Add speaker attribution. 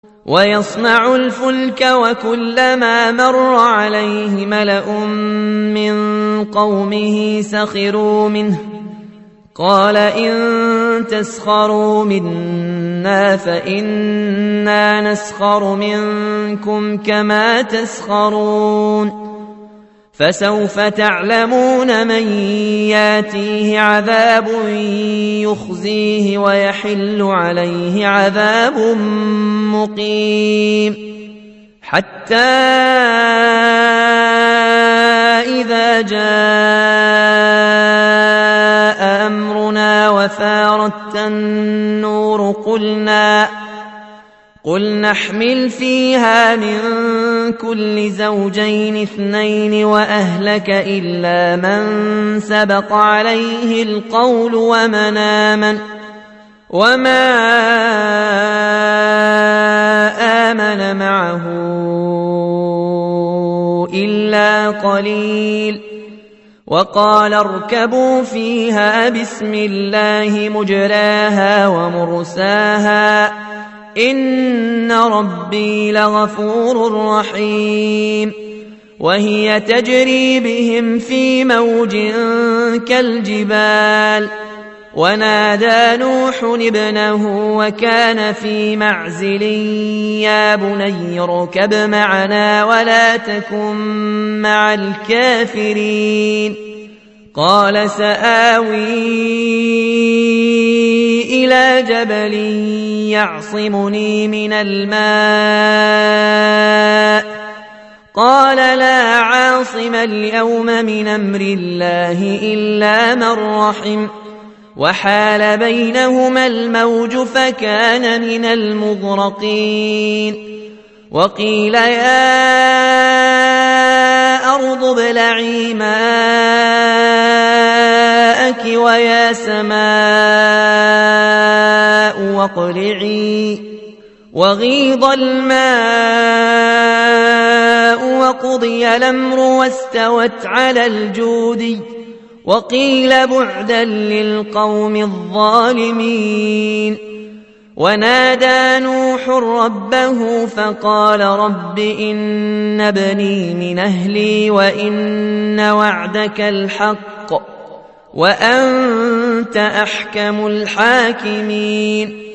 Speaker 1: ويصنع الفلك وكلما مر عليه ملأ من قومه سخروا منه قال إن تسخروا منا فإنا نسخر منكم كما تسخرون فسوف تعلمون من ياتيه عذاب يخزيه ويحل عليه عذاب مقيم حتى إذا جاء أمرنا وفارت النور قل نحمل فيها من كل زوجين 2 وأهلك إلا من سبق عليه القول ومن آمن وما آمن معه إلا قليل وقال اركبوا فيها بسم الله مجراها ومرساها إن ربي لغفور رحيم وهي تجري بهم في موج كالجبال ونادى نوح ابنه وكان في معزل يا بني اركب معنا ولا تكن مع الكافرين قال سآوي إلى جبل يعصمني من الماء قال لا عاصم اليوم من أمر الله إلا من رحم وحال بينهما الموج فكان من المغرقين وقيل يا أرض ابلعي ماءك ويا سماء واقلعي وغيض الماء وقضي الأمر واستوت على الجودي وقيل بعدا للقوم الظالمين ونادى نوح ربه فقال رب إن ابني من أهلي وإن وعدك الحق وأنت أحكم الحاكمين